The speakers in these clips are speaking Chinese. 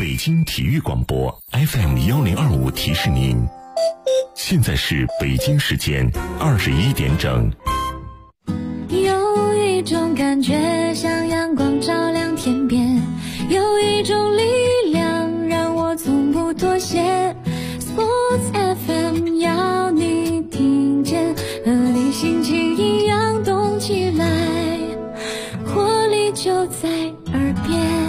北京体育广播 FM1025 提示您，现在是北京时间21点整。 有一种感觉像阳光照亮天边，有一种力量让我从不妥协。 Sports FM 要你听见，和你心情一样动起来，活力就在耳边。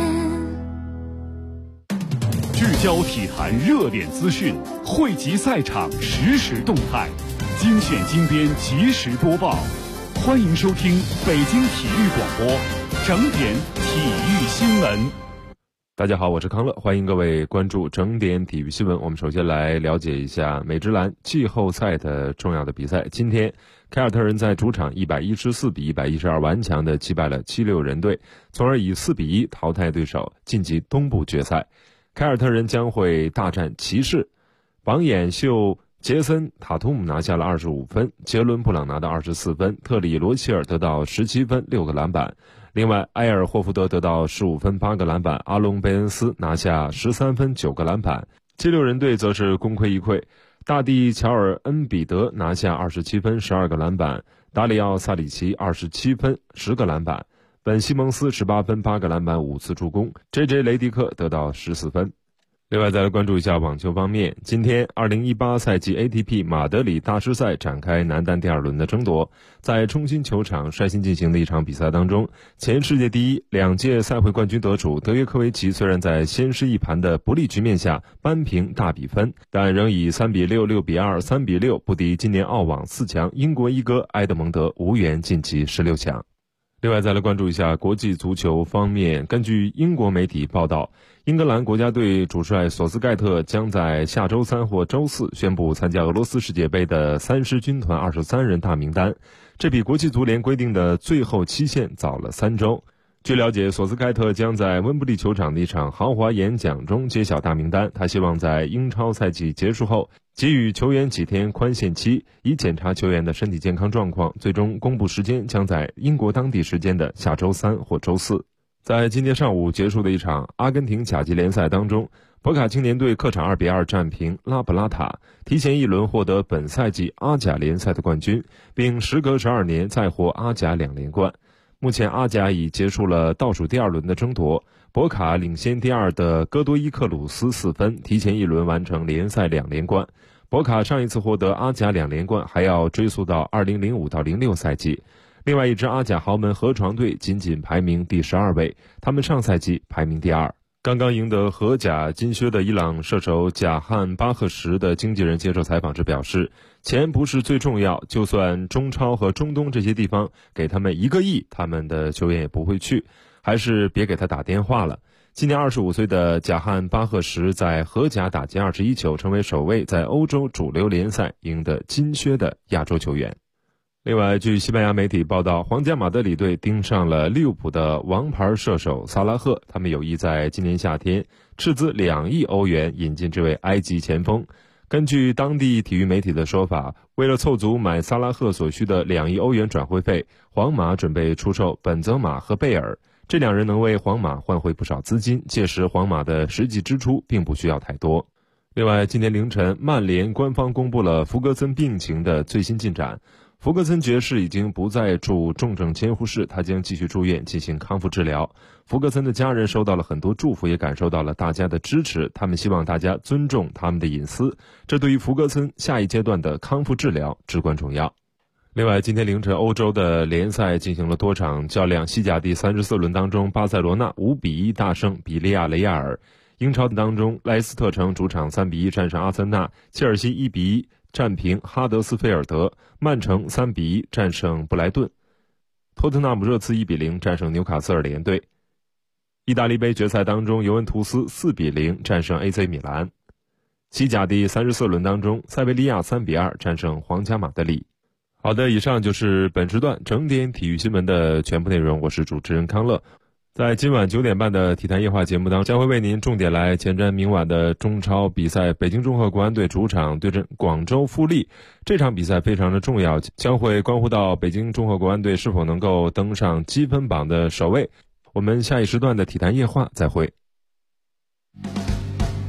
聚焦体坛热点资讯，汇集赛场实时动态，精选精编及时播报。欢迎收听北京体育广播整点体育新闻。 大家好，我是康乐，欢迎各位关注整点体育新闻。我们首先来了解一下美职篮季后赛的重要的比赛。今天凯尔特人在主场114比112顽强地击败了76人队，从而以4比1淘汰对手，晋级东部决赛。凯尔特人将会大战骑士，榜眼秀杰森·塔图姆拿下了25分，杰伦·布朗拿到24分，特里·罗齐尔得到17分6个篮板。另外，埃尔·霍福德得到15分8个篮板，阿隆·贝恩斯拿下13分9个篮板。76人队则是功亏一篑，大帝乔尔·恩比德拿下27分12个篮板，达里奥·萨里奇27分10个篮板，本·西蒙斯18分8个篮板5次助攻， JJ 雷迪克得到14分。另外再来关注一下网球方面，今天2018赛季 ATP 马德里大师赛展开男单第2轮的争夺。在冲心球场率先进行的一场比赛当中，前世界第一2届赛会冠军得主德约科维奇虽然在先失一盘的不利局面下扳平大比分，但仍以3比6、6比2、3比6不敌今年澳网4强英国一哥埃德蒙德，无缘晋级16强。另外再来关注一下国际足球方面，根据英国媒体报道，英格兰国家队主帅索斯盖特将在下周3或周4宣布参加俄罗斯世界杯的30军团23人大名单，这比国际足联规定的最后期限早了3周。据了解，索斯盖特将在温布利球场的一场豪华演讲中揭晓大名单，他希望在英超赛季结束后给予球员几天宽限期，以检查球员的身体健康状况，最终公布时间将在英国当地时间的下周3或周4。在今天上午结束的一场阿根廷甲级联赛当中，博卡青年队客场2比2战平拉普拉塔，提前一轮获得本赛季阿甲联赛的冠军，并时隔12年再获阿甲2连冠。目前阿甲已结束了倒数第2轮的争夺，博卡领先第2的戈多伊克鲁斯4分，提前一轮完成联赛2连冠。博卡上一次获得阿甲2连冠还要追溯到2005到06赛季。另外一支阿甲豪门河床队仅仅排名第12位，他们上赛季排名第2。刚刚赢得荷甲金靴的伊朗射手贾汉巴赫什的经纪人接受采访时表示，钱不是最重要，就算中超和中东这些地方给他们1个亿，他们的球员也不会去，还是别给他打电话了。今年25岁的贾汉巴赫什在荷甲打进21球，成为首位在欧洲主流联赛赢得金靴的亚洲球员。另外，据西班牙媒体报道，皇家马德里队盯上了利物浦的王牌射手萨拉赫，他们有意在今年夏天斥资2亿欧元引进这位埃及前锋。根据当地体育媒体的说法，为了凑足买萨拉赫所需的2亿欧元转会费，皇马准备出售本泽马和贝尔，这2人能为皇马换回不少资金，届时皇马的实际支出并不需要太多。另外，今天凌晨，曼联官方公布了福格森病情的最新进展。福格森爵士已经不再住重症监护室，他将继续住院进行康复治疗。福格森的家人收到了很多祝福，也感受到了大家的支持，他们希望大家尊重他们的隐私，这对于福格森下一阶段的康复治疗至关重要。另外，今天凌晨欧洲的联赛进行了多场较量，西甲第34轮当中，巴塞罗那5比1大胜比利亚雷亚尔。英超的当中，莱斯特城主场3比1战胜阿森纳，切尔西1比1战平哈德斯菲尔德，曼城3比1战胜布莱顿，托特纳姆热刺1比0战胜纽卡斯尔联队。意大利杯决赛当中，尤文图斯4比0战胜 AC 米兰。西甲第34轮当中，塞维利亚3比2战胜皇家马德里。好的，以上就是本时段整点体育新闻的全部内容，我是主持人康乐。在今晚9点半的体坛夜话节目当中，将会为您重点来前瞻明晚的中超比赛，北京中赫国安队主场对阵广州富力。这场比赛非常的重要，将会关乎到北京中赫国安队是否能够登上积分榜的首位。我们下一时段的体坛夜话再会。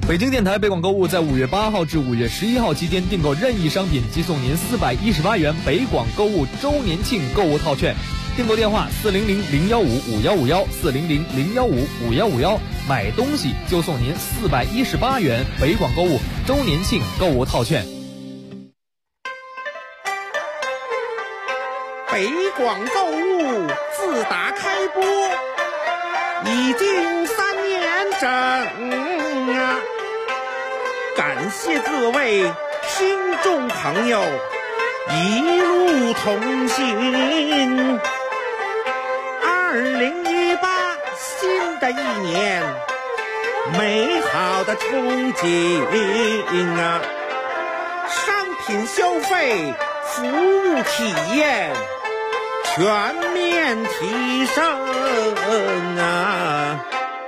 北京电台北广购物在5月8号至5月11号期间订购任意商品即送您418元北广购物周年庆购物套券。订购电话400-015-5151，400-015-5151，买东西就送您418元北广购物周年庆购物套券。 北广购物自打开播已经3年整啊，感谢各位听众朋友一路同行。2018新的一年，美好的憧憬啊，商品消费，服务体验全面提升啊！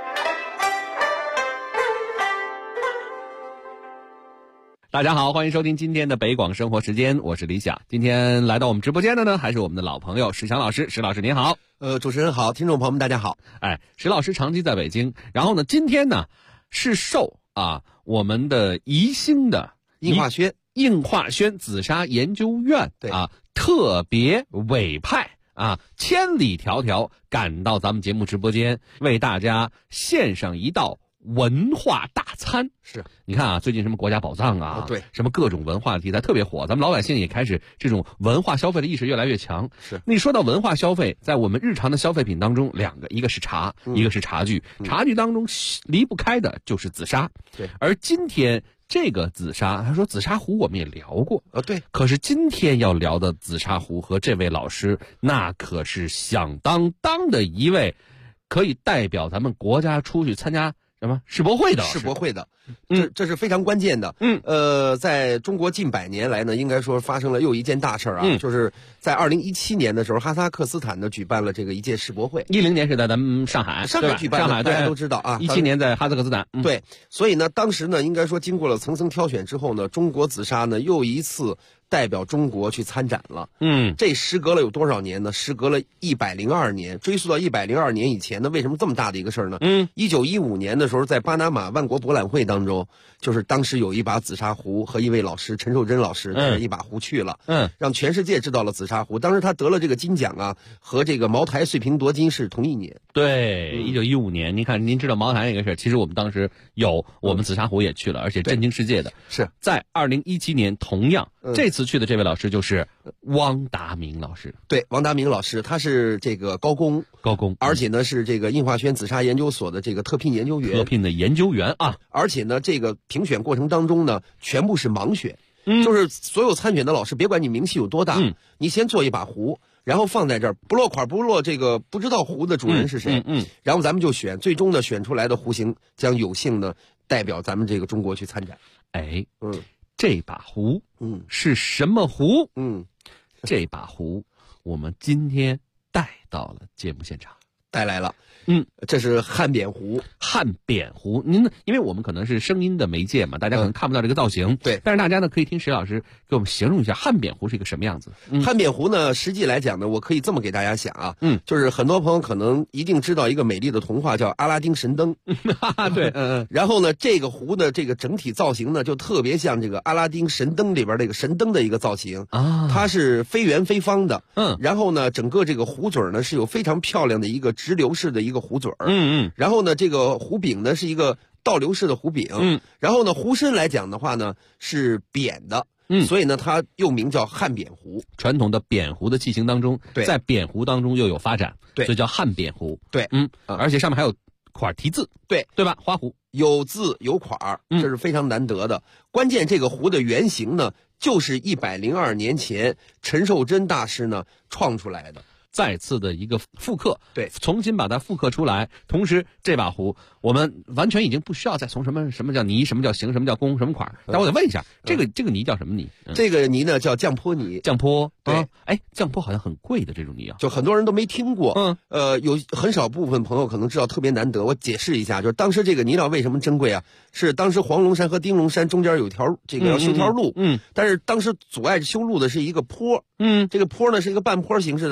大家好，欢迎收听今天的北广生活时间，我是李想。今天来到我们直播间的呢，还是我们的老朋友石强老师。石老师您好。 主持人好，听众朋友们大家好。 石老师长期在北京，然后呢，今天呢是受我们的宜兴的应化轩紫砂研究院特别委派千里迢迢赶到咱们节目直播间，为大家献上一道文化大餐。 是， 你看最近什么国家宝藏对， 什么各种文化题材特别火，咱们老百姓也开始这种文化消费的意识越来越强。 是， 那说到文化消费，在我们日常的消费品当中，两个，一个是茶，一个是茶具。茶具当中离不开的就是紫砂。 对， 而今天这个紫砂，他说紫砂壶我们也聊过， 对。 可是今天要聊的紫砂壶和这位老师，那可是响当当的一位，可以代表咱们国家出去参加什么世博会的， 这是非常关键的。在中国近100年来呢，应该说发生了又一件大事就是在2017年的时候，哈萨克斯坦呢举办了这个一届世博会。 10年是在咱们上海举办的， 上海大家都知道 17年在哈萨克斯坦。 对，所以呢，当时呢，应该说经过了层层挑选之后呢，中国紫砂呢又一次代表中国去参展了。这时隔了有多少年呢？时隔了102年，追溯到102年以前呢，为什么这么大的一个事儿呢？1915年的时候，在巴拿马万国博览会当中，就是当时有一把紫砂壶和一位老师陈寿珍老师带着一把壶去了，让全世界知道了紫砂壶。当时他得了这个金奖和这个茅台碎瓶夺金是同一年。 对，1915年，您看，您知道茅台那个事儿，其实我们当时我们紫砂壶也去了，而且震惊世界的。 是在2017年，同样这次去的这位老师就是汪达明老师。 对，汪达明老师，他是这个高工，而且呢是这个应化轩紫砂研究所的这个特聘研究员而且呢这个评选过程当中呢全部是盲选，就是所有参选的老师，别管你名气有多大，你先做一把壶，然后放在这儿，不落款不落这个不知道壶的主人是谁，然后咱们就选，最终呢选出来的壶型将有幸呢代表咱们这个中国去参展。 这把壶是什么壶？这把壶我们今天带到了节目现场， 带来了。这是汉扁壶。您呢？因为我们可能是声音的媒介嘛，大家可能看不到这个造型。对，但是大家呢可以听石老师给我们形容一下汉扁壶是一个什么样子。汉扁壶呢，实际来讲呢，我可以这么给大家讲就是很多朋友可能一定知道一个美丽的童话叫《阿拉丁神灯》。对，然后呢，这个壶的这个整体造型呢，就特别像这个《阿拉丁神灯》里边这个神灯的一个造型它是非圆非方的。然后呢，整个这个壶嘴呢是有非常漂亮的一个直流式的一个壶嘴然后呢，这个壶柄呢是一个倒流式的壶柄然后呢，壶身来讲的话呢是扁的。所以呢，它又名叫汉扁壶。传统的扁壶的器型当中，在扁壶当中又有发展，所以叫汉扁壶。对，而且上面还有款题字，对吧？花壶有字有款这是非常难得的。关键这个壶的原型呢，就是102年前陈寿珍大师呢创出来的。再次的一个复刻，对，重新把它复刻出来。同时，这把壶我们完全已经不需要再从什么叫泥，什么叫形，什么叫工，什么款。但我得问一下，这个泥叫什么泥？这个泥呢叫降坡泥。降坡，对，降坡好像很贵的这种泥就很多人都没听过。有很少部分朋友可能知道，特别难得。我解释一下，就是当时这个泥料为什么珍贵是当时黄龙山和丁龙山中间有条这个要修条路，但是当时阻碍修路的是一个坡，这个坡呢是一个半坡形式的。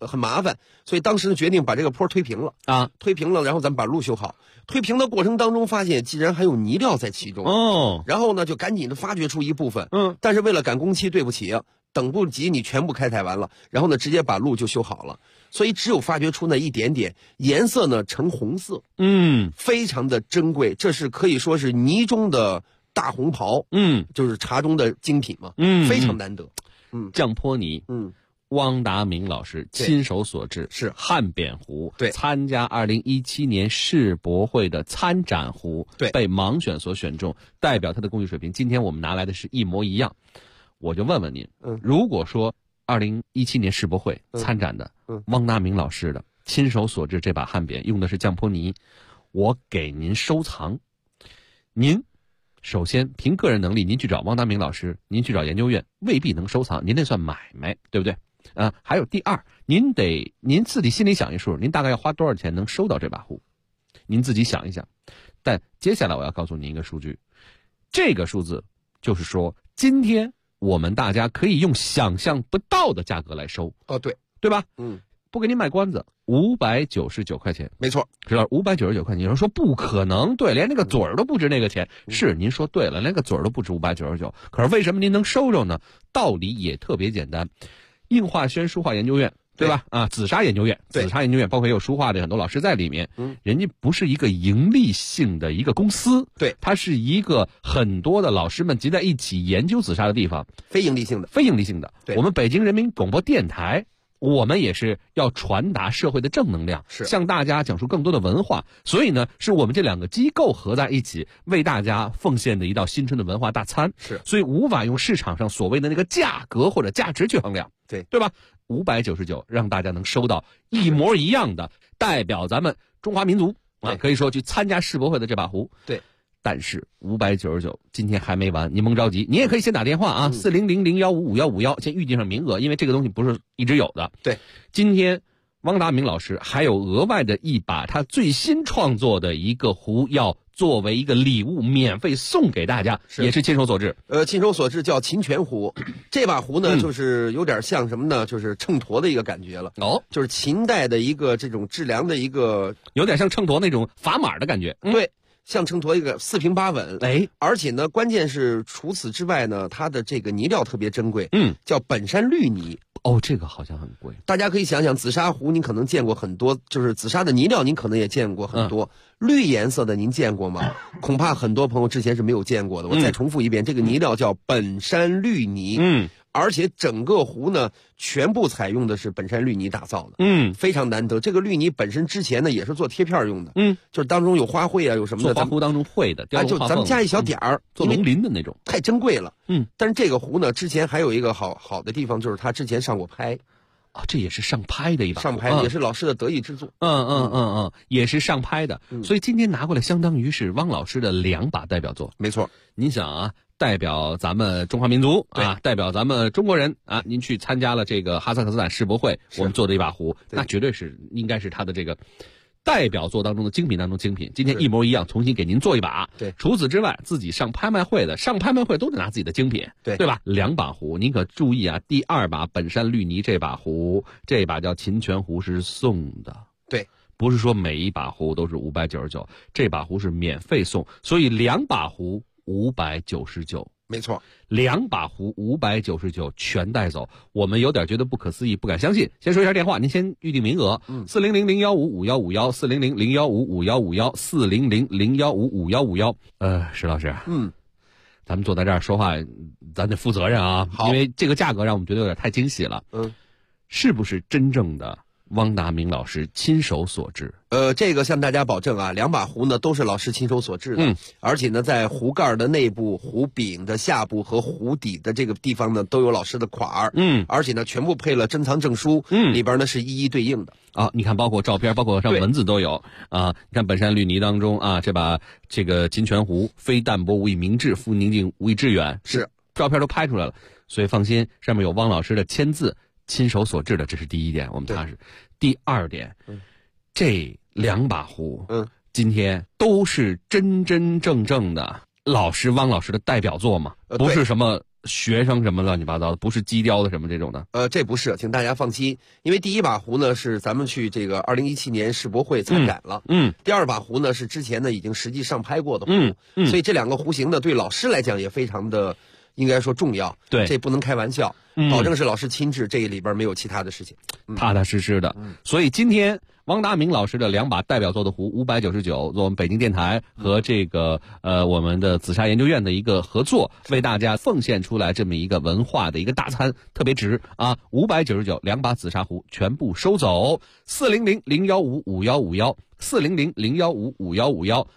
很麻烦，所以当时呢决定把这个坡推平了啊，推平了，然后咱们把路修好。推平的过程当中发现竟然还有泥料在其中哦，然后呢就赶紧的发掘出一部分，但是为了赶工期，对不起啊，等不及你全部开采完了，然后呢直接把路就修好了，所以只有发掘出那一点点，颜色呢呈红色，非常的珍贵，这是可以说是泥中的大红袍，就是茶中的精品嘛，非常难得， 降坡泥，汪达明老师亲手所制， 是汉扁壶， 对， 参加2017年世博会的参展壶， 对， 被盲选所选中，代表他的工艺水平。今天我们拿来的是一模一样，我就问问您，如果说2017年世博会参展的汪达明老师的亲手所制这把汉扁用的是降坡泥，我给您收藏，您首先凭个人能力，您去找汪达明老师，您去找研究院未必能收藏，您那算买卖，对不对？还有第二，您自己心里想一数，您大概要花多少钱能收到这把壶？您自己想一想。但接下来我要告诉您一个数据，这个数字就是说，今天我们大家可以用想象不到的价格来收。 哦，对， 对吧？不给您卖关子，599块钱， 没错， 知道599块钱。有人说不可能，对，连那个嘴儿都不值那个钱。是，您说对了，连个嘴儿都不值599。可是为什么您能收着呢？道理也特别简单。应化轩书画研究院，对吧？紫砂研究院，包括也有书画的很多老师在里面。人家不是一个盈利性的一个公司， 对， 它是一个很多的老师们集在一起研究紫砂的地方， 非盈利性的。 对，我们北京人民广播电台，我们也是要传达社会的正能量， 是向大家讲述更多的文化。所以呢，是我们这两个机构合在一起，为大家奉献的一道新春的文化大餐。 是， 所以无法用市场上所谓的那个价格或者价值去衡量，对吧？599让大家能收到一模一样的，代表咱们中华民族可以说去参加世博会的这把壶。 对。 但是599今天还没完，您甭着急，您也可以先打电话啊，400-015-5151，先预定上名额，因为这个东西不是一直有的。 对， 今天汪达明老师还有额外的一把他最新创作的一个壶，要作为一个礼物免费送给大家，也是亲手所制。 亲手所制叫秦泉壶，这把壶呢，就是有点像什么呢？就是秤砣的一个感觉了。就是秦代的一个这种质量的一个， 有点像秤砣那种砝码的感觉。 对。像秤砣一个4平8稳，而且呢，关键是除此之外呢，它的这个泥料特别珍贵，叫本山绿泥。 这个好像很贵。 大家可以想想，紫砂壶您可能见过很多，就是紫砂的泥料您可能也见过很多，绿颜色的您见过吗？恐怕很多朋友之前是没有见过的。我再重复一遍，这个泥料叫本山绿泥。而且整个壶呢，全部采用的是本山绿泥打造的，非常难得。这个绿泥本身之前呢，也是做贴片用的，就是当中有花卉啊，有什么的， 做花壶当中会的， 就咱们加一小点儿， 做龙鳞的那种， 太珍贵了。但是这个壶呢，之前还有一个好的地方，就是它之前上过拍。 这也是上拍的一把， 上拍也是老师的得意之作。 也是上拍的。所以今天拿过来，相当于是汪老师的2把代表作。 没错， 您想啊，代表咱们中华民族啊，代表咱们中国人啊，您去参加了这个哈萨克斯坦世博会，我们做的一把壶，那绝对是应该是他的这个代表作当中的精品当中精品。今天一模一样，重新给您做一把。 对， 除此之外，自己上拍卖会都得拿自己的精品，对吧？2把壶，您可注意啊，第2把本山绿泥这把壶，这把叫秦泉壶是送的。 对， 不是说每一把壶都是599，这把壶是免费送，所以2把壶599。 没错 ，2把壶599全带走，我们有点觉得不可思议，不敢相信。先说一下电话，您先预定名额，400-015-5151，400-015-5151，400-015-5151。石老师，咱们坐在这儿说话，咱得负责任啊，因为这个价格让我们觉得有点太惊喜了。是不是真正的汪达明老师亲手所制？ 这个向大家保证啊，2把壶呢都是老师亲手所制的，而且呢，在壶盖的内部、壶柄的下部和壶底的这个地方呢，都有老师的款儿，而且呢，全部配了珍藏证书，里边呢是一一对应的啊。你看，包括照片，包括上文字都有啊。你看本山绿泥当中啊，这个金泉壶，非淡泊无以明志，复宁静无以致远， 是照片都拍出来了，所以放心，上面有汪老师的签字，亲手所制的，这是第一点，我们踏实。第2点，这2把壶，今天都是真真正正的汪老师的代表作嘛，不是什么学生什么乱七八糟的，不是机雕的什么这种的？ 这不是，请大家放心，因为第一把壶呢是咱们去这个2017年世博会参展了，第二把壶呢是之前呢已经实际上拍过的壶，所以这两个壶型呢对老师来讲也非常的应该说重要， 对， 这不能开玩笑，保证是老师亲制，这里边没有其他的事情， 踏踏实实的。所以今天汪达明老师的2把代表作的壶599，做我们北京电台和这个我们的紫砂研究院的一个合作，为大家奉献出来这么一个文化的一个大餐，特别值啊！599 2把紫砂壶全部收走，400-015-5151 400-015-5151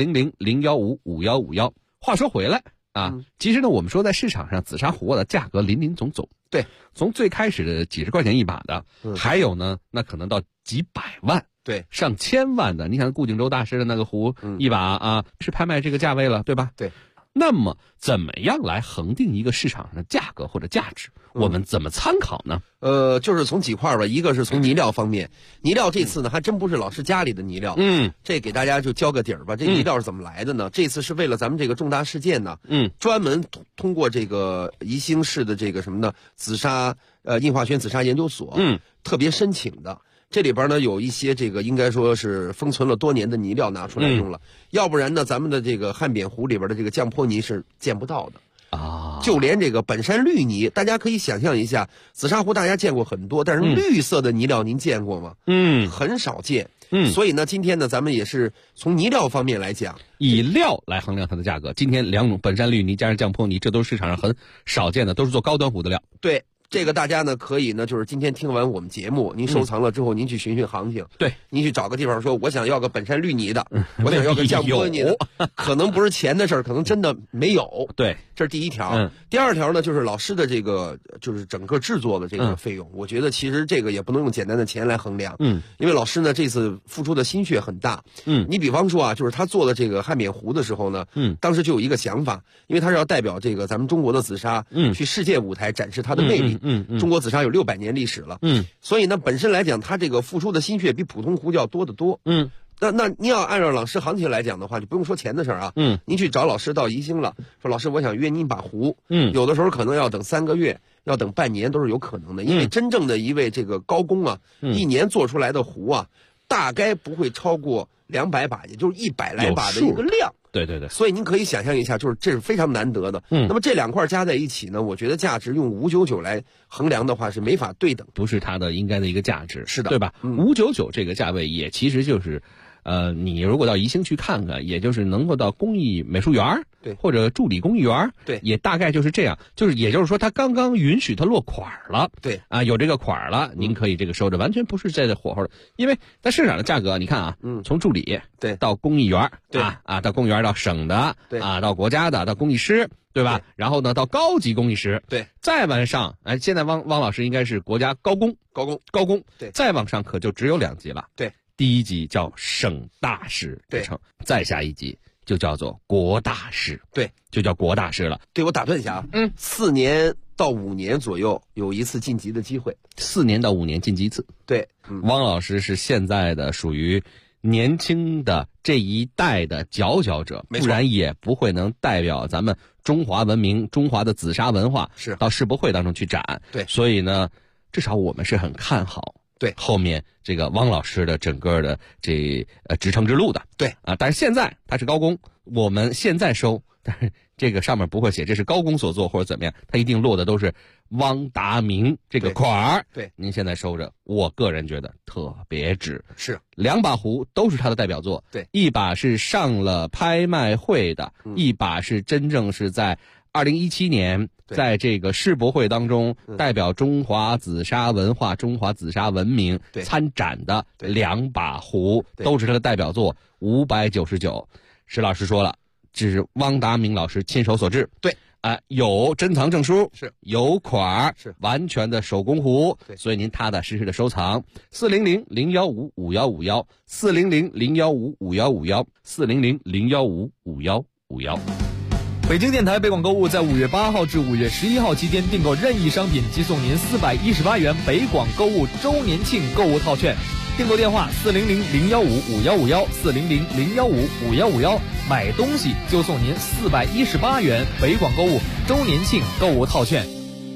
400-015-5151。话说回来啊，其实呢，我们说在市场上紫砂壶的价格林林总总， 对， 从最开始的几十块钱一把的，还有呢，那可能到几百万， 对， 上千万的。你想顾景舟大师的那个壶一把啊，是拍卖这个价位了，对吧？ 对。 那么怎么样来恒定一个市场上的价格或者价值？我们怎么参考呢？ 就是从几块吧，一个是从泥料方面，泥料这次呢还真不是老师家里的泥料，这给大家就交个底儿吧。这泥料是怎么来的呢？这次是为了咱们这个重大事件呢，专门通过这个宜兴市的这个什么呢，紫砂印化轩紫砂研究所，特别申请的。这里边呢有一些这个应该说是封存了多年的泥料拿出来用了，要不然呢咱们的这个汉扁壶里边的这个降坡泥是见不到的啊。就连这个本山绿泥，大家可以想象一下，紫砂壶大家见过很多，但是绿色的泥料您见过吗？很少见。所以呢，今天呢咱们也是从泥料方面来讲， 以料来衡量它的价格。今天2种本山绿泥加上降坡泥，这都是市场上很少见的，都是做高端壶的料。 对。这个大家呢可以呢，就是今天听完我们节目，您收藏了之后，您去寻寻行情。 对， 您去找个地方说，我想要个本山绿泥的，我想要个降坡泥的，可能不是钱的事儿，可能真的没有。 对， 这是第一条。第二条呢，就是老师的这个就是整个制作的这个费用，我觉得其实这个也不能用简单的钱来衡量。因为老师呢这次付出的心血很大。你比方说啊，就是他做的这个汉扁壶的时候呢，当时就有一个想法，因为他是要代表这个咱们中国的紫砂，去世界舞台展示它的魅力。中国紫砂有600年历史了，所以呢，本身来讲，它这个付出的心血比普通壶就要多得多，那你要按照老师行情来讲的话，就不用说钱的事儿啊，您去找老师到宜兴了，说老师我想约您把壶，有的时候可能要等3个月，要等半年都是有可能的，因为真正的一位这个高工啊，一年做出来的壶啊，大概不会超过200把，也就是100来把的一个量。 对对对， 所以您可以想象一下，就是这是非常难得的。那么这2块加在一起呢，我觉得价值用599来衡量的话是没法对等， 不是它的应该的一个价值。 是的， 对吧？599这个价位也其实就是。你如果到宜兴去看看，也就是能够到工艺美术园， 对， 或者助理工艺园， 对， 也大概就是这样，也就是说，它刚刚允许它落款了， 对， 啊，有这个款了，您可以这个收着，完全不是在这火候的，因为在市场的价格，你看啊，从助理对到工艺园， 对到工艺园到省的， 对啊，到国家的，到工艺师。对吧？然后呢，到高级工艺师， 对， 再往上，现在汪老师应该是国家高工， 对， 再往上可就只有2级了， 对， 第1级叫省大师之称，再下一级就叫做国大师， 对， 就叫国大师了。 对，我打断一下啊，4年到5年左右有一次晋级的机会 ，4年到5年晋级一次， 对， 汪老师是现在的属于年轻的这一代的佼佼者，不然也不会能代表咱们中华文明、中华的紫砂文化是到世博会当中去展。 对， 所以呢，至少我们是很看好对后面这个汪老师的整个的这职称之路的。 对啊，但是现在他是高工，我们现在收，但是这个上面不会写这是高工所做或者怎么样，他一定落的都是汪达明这个款儿。 对， 您现在收着，我个人觉得特别值。 是 2把壶都是他的代表作， 对， 一把是上了拍卖会的，一把是真正是在2017年在这个世博会当中代表中华紫砂文化、中华紫砂文明参展的2把壶，都是他的代表作，599。石老师说了，这是汪达明老师亲手所制， 对， 有珍藏证书， 是有款， 是完全的手工壶， 对， 所以您踏踏实实的收藏。400-015-5151 400-015-5151 400-015-5151。 北京电台北广购物在5月8号至5月11号期间订购任意商品即送您418元北广购物周年庆购物套券。订购电话400-015-5151 400-015-5151，买东西就送您418元北广购物周年庆购物套券。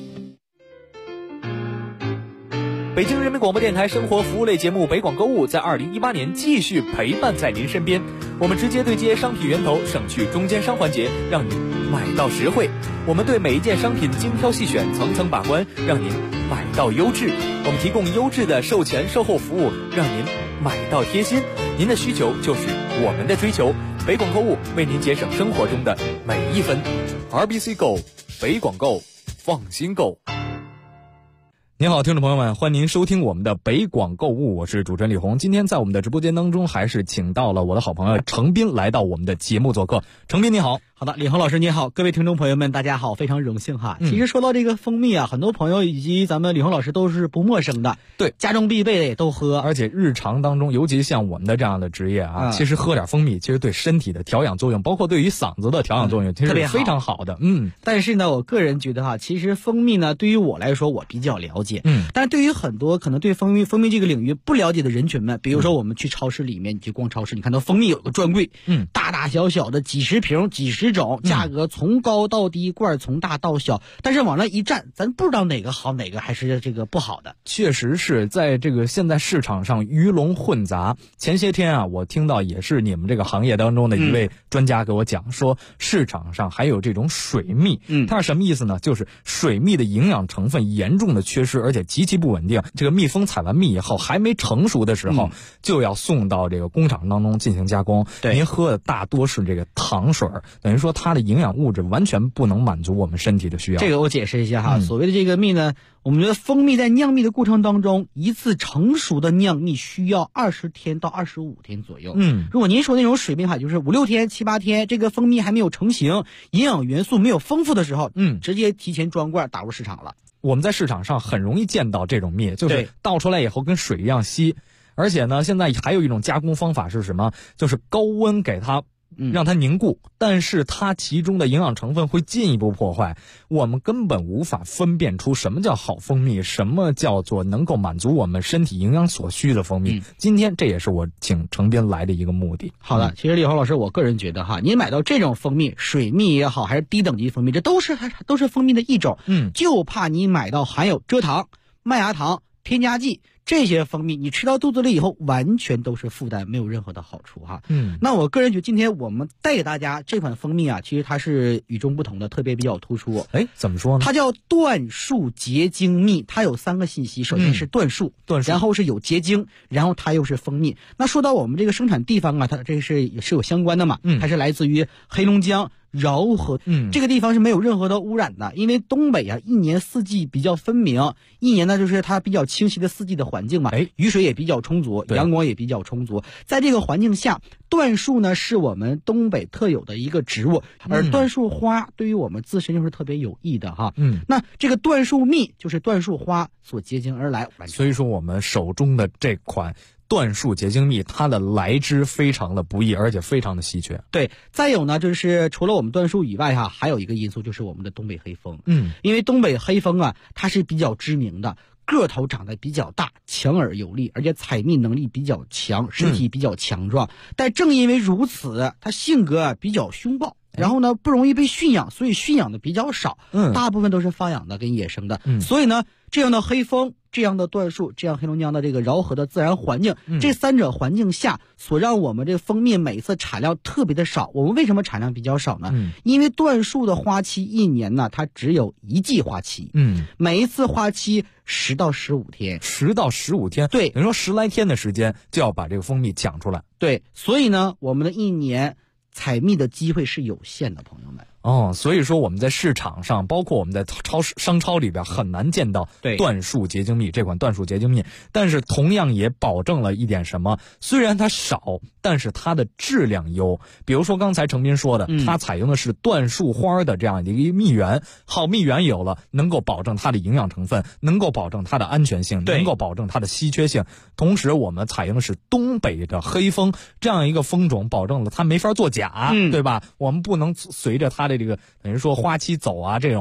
北京人民广播电台生活服务类节目北广购物在2018年继续陪伴在您身边，我们直接对接商品源头，省去中间商环节，让您买到实惠。我们对每一件商品精挑细选，层层把关，让您买到优质。我们提供优质的售前售后服务，让您买到贴心。您的需求就是我们的追求，北广购物为您节省生活中的每一分。RBC 购，北广购，放心购。您好，听众朋友们，欢迎您收听我们的北广购物，我是主持人李红。今天在我们的直播间当中，还是请到了我的好朋友程斌来到我们的节目做客。程斌你好。 好的，李红老师你好，各位听众朋友们大家好，非常荣幸哈。其实说到这个蜂蜜啊，很多朋友以及咱们李红老师都是不陌生的， 对， 家中必备的也都喝， 而且日常当中，尤其像我们的这样的职业啊，其实喝点蜂蜜，其实对身体的调养作用，包括对于嗓子的调养作用，其实非常好的。 但是呢，我个人觉得哈，其实蜂蜜呢，对于我来说我比较了解，但是对于很多可能对蜂蜜这个领域不了解的人群们，比如说我们去超市里面，你去逛超市，你看到蜂蜜有个专柜，大大小小的几十瓶几十种，价格从高到低，罐从大到小，但是往那一站，咱不知道哪个好，哪个还是这个不好的。 确实是在这个现在市场上鱼龙混杂。前些天啊，我听到也是你们这个行业当中的一位专家给我讲说，市场上还有这种水蜜，它是什么意思呢？就是水蜜的营养成分严重的缺失，而且极其不稳定。这个蜜蜂采完蜜以后，还没成熟的时候，就要送到这个工厂当中进行加工。您喝的大多是这个糖水，等于说它的营养物质完全不能满足我们身体的需要。 这个我解释一下哈，所谓的这个蜜呢，我们觉得蜂蜜在酿蜜的过程当中，一次成熟的酿蜜需要20天到25天左右。如果您说那种水蜜哈，就是5、6天、7、8天，这个蜂蜜还没有成型，营养元素没有丰富的时候，直接提前装罐打入市场了。 我们在市场上很容易见到这种蜜，就是倒出来以后跟水一样稀，而且呢，现在还有一种加工方法是什么？就是高温给它让它凝固，但是它其中的营养成分会进一步破坏，我们根本无法分辨出什么叫好蜂蜜，什么叫做能够满足我们身体营养所需的蜂蜜。今天这也是我请程斌来的一个目的。 好的，其实李红老师，我个人觉得哈，您买到这种蜂蜜，水蜜也好，还是低等级蜂蜜，这都是蜂蜜的一种，就怕你买到含有蔗糖、麦芽糖、添加剂这些蜂蜜，你吃到肚子里以后完全都是负担，没有任何的好处哈。那我个人觉得今天我们带给大家这款蜂蜜啊，其实它是与众不同的，特别比较突出。 怎么说呢？ 它叫椴树结晶蜜，它有3个信息，首先是椴树，然后是有结晶，然后它又是蜂蜜。那说到我们这个生产地方啊，它这是也是有相关的嘛，它是来自于黑龙江饶河，这个地方是没有任何的污染的，因为东北啊一年四季比较分明，一年呢就是它比较清晰的四季的环境嘛，雨水也比较充足，阳光也比较充足，在这个环境下，椴树呢是我们东北特有的一个植物，而椴树花对于我们自身就是特别有益的哈。那这个椴树蜜就是椴树花所结晶而来， 所以说我们手中的这款椴树结晶蜜，它的来之非常的不易，而且非常的稀缺。 对，再有呢，就是除了我们椴树以外哈，还有一个因素就是我们的东北黑蜂。因为东北黑蜂啊，它是比较知名的，个头长得比较大，强而有力，而且采蜜能力比较强，身体比较强壮。但正因为如此，它性格比较凶暴。然后呢，不容易被驯养，所以驯养的比较少，大部分都是放养的跟野生的。所以呢，这样的黑蜂、这样的椴树、这样黑龙江的这个饶河的自然环境，这3者环境下，所让我们这个蜂蜜每次产量特别的少。我们为什么产量比较少呢？因为椴树的花期一年呢，它只有1季花期，每一次花期10到15天 ，10到15天， 对， 等于说10来天的时间就要把这个蜂蜜抢出来。 对，所以呢，我们的一年采蜜的机会是有限的，朋友们。 所以说我们在市场上，包括我们在商超里边很难见到椴树结晶蜜这款椴树结晶蜜，但是同样也保证了一点什么？虽然它少，但是它的质量优。比如说刚才程斌说的，它采用的是椴树花的这样的一个蜜源，好蜜源有了，能够保证它的营养成分，能够保证它的安全性，能够保证它的稀缺性。同时我们采用的是东北的黑蜂这样一个蜂种，保证了它没法作假，对吧？我们不能随着它的这个等于说花期走啊，这种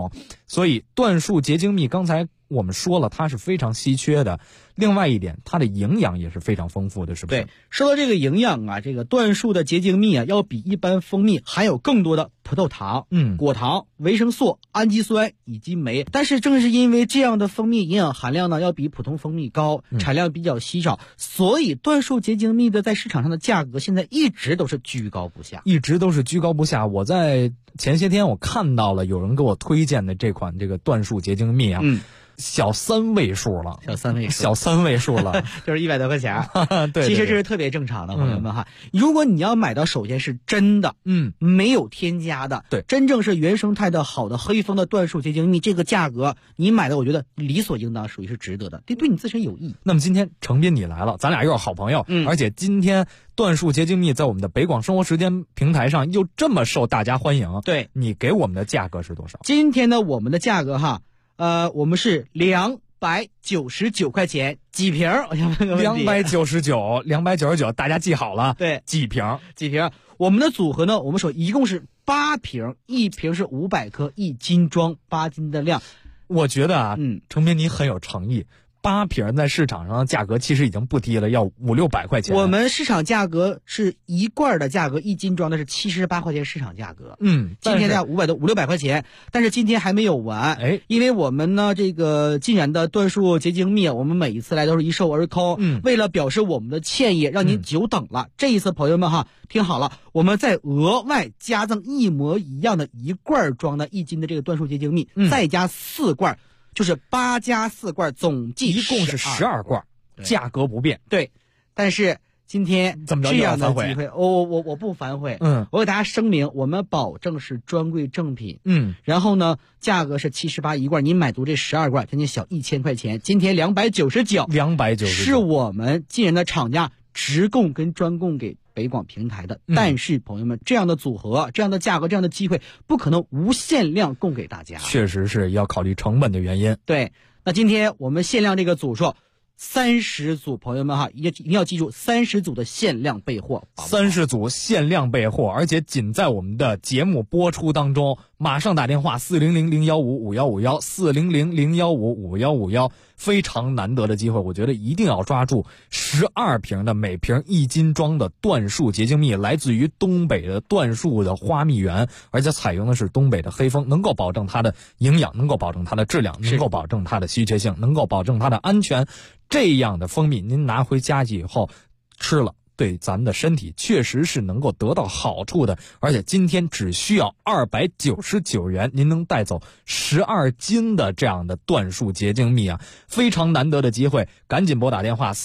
所以椴树结晶蜜刚才我们说了，它是非常稀缺的。另外一点，它的营养也是非常丰富的，是不是？ 对，说到这个营养啊，这个椴树的结晶蜜啊，要比一般蜂蜜含有更多的葡萄糖、果糖、维生素、氨基酸以及酶。但是正是因为这样的蜂蜜营养含量呢，要比普通蜂蜜高，产量比较稀少，所以椴树结晶蜜的在市场上的价格现在一直都是居高不下， 我在前些天我看到了有人给我推荐的这款这个椴树结晶蜜啊。小三位数了， 就是100多块钱。 对， 其实这是特别正常的，朋友们哈。如果你要买到首先是真的，没有添加的， 对， 真正是原生态的好的黑蜂的椴树结晶蜜，这个价格你买的，我觉得理所应当，属于是值得的，对你自身有益。 那么今天程斌你来了，咱俩又是好朋友，而且今天椴树结晶蜜在我们的北广生活时间平台上又这么受大家欢迎， 对， 你给我们的价格是多少？ 今天呢，我们的价格哈。我们是299块钱几瓶？我想问个问题。 299，大家记好了。 对， 几瓶？ 我们的组合呢，我们说一共是8瓶，一瓶是500克，1斤装，8斤的量。 我觉得啊，程斌你很有诚意。8瓶在市场上的价格其实已经不低了，要500-600块钱。 我们市场价格是1罐的价格，1斤装的是78块钱市场价格。今天价500-600块钱，但是今天还没有完。因为我们呢这个既然的椴树结晶蜜，我们每一次来都是一售而空。为了表示我们的歉意，让您久等了。这一次朋友们哈，听好了，我们再额外加赠一模一样的1罐装的1斤的这个椴树结晶蜜，再加4罐。就是8加4罐，总计一共是12罐，价格不变。 对，但是今天这样的机会，我不反悔。我给大家声明，我们保证是专柜正品。然后呢，价格是78一罐，您买足这12罐，将近小1000块钱。今天299，是我们进人的厂家直供跟专供给北广平台的。但是朋友们，这样的组合、这样的价格、这样的机会，不可能无限量供给大家。 确实是要考虑成本的原因。 对，那今天我们限量这个组数30组，朋友们哈，一定要记住30组的限量备货 ，30组限量备货，而且仅在我们的节目播出当中，马上打电话400-015-5151，400-015-5151，非常难得的机会，我觉得一定要抓住。12瓶的，每瓶1斤装的椴树结晶蜜，来自于东北的椴树的花蜜园，而且采用的是东北的黑蜂，能够保证它的营养，能够保证它的质量，能够保证它的稀缺性，能够保证它的安全。这样的蜂蜜您拿回家以后吃了，对咱们的身体确实是能够得到好处的。而且今天只需要299元，您能带走12斤的这样的椴树结晶蜜啊，非常难得的机会，赶紧拨打电话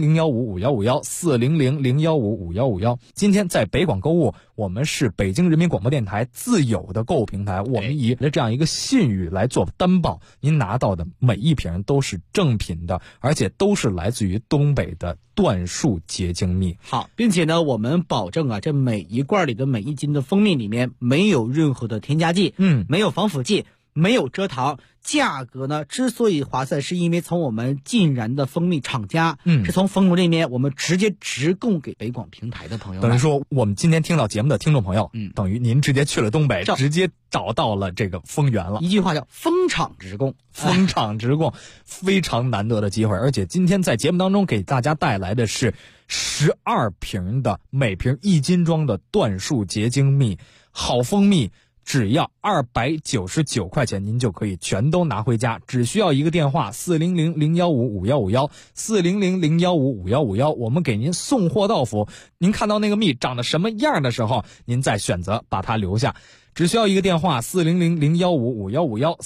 400-015-5151，400-015-5151。今天在北广购物，我们是北京人民广播电台自有的购物平台，我们以这样一个信誉来做担保，您拿到的每一瓶都是正品的，而且都是来自于东北的椴树结晶蜜。 好，并且呢，我们保证啊，这每一罐里的每1斤的蜂蜜里面没有任何的添加剂，没有防腐剂，没有蔗糖。价格呢之所以划算，是因为从我们晋然的蜂蜜厂家，是从蜂农这边我们直接直供给北广平台的朋友们。 等于说我们今天听到节目的听众朋友，等于您直接去了东北，直接找到了这个蜂源了。 一句话叫蜂场直供， 蜂场直供，非常难得的机会。而且今天在节目当中给大家带来的是12瓶的，每瓶1斤装的椴树结晶蜜，好蜂蜜。只要299块钱，您就可以全都拿回家，只需要一个电话400-015-5151，400-015-5151，我们给您送货到府。您看到那个蜜长得什么样的时候，您再选择把它留下，只需要一个电话400-015-5151。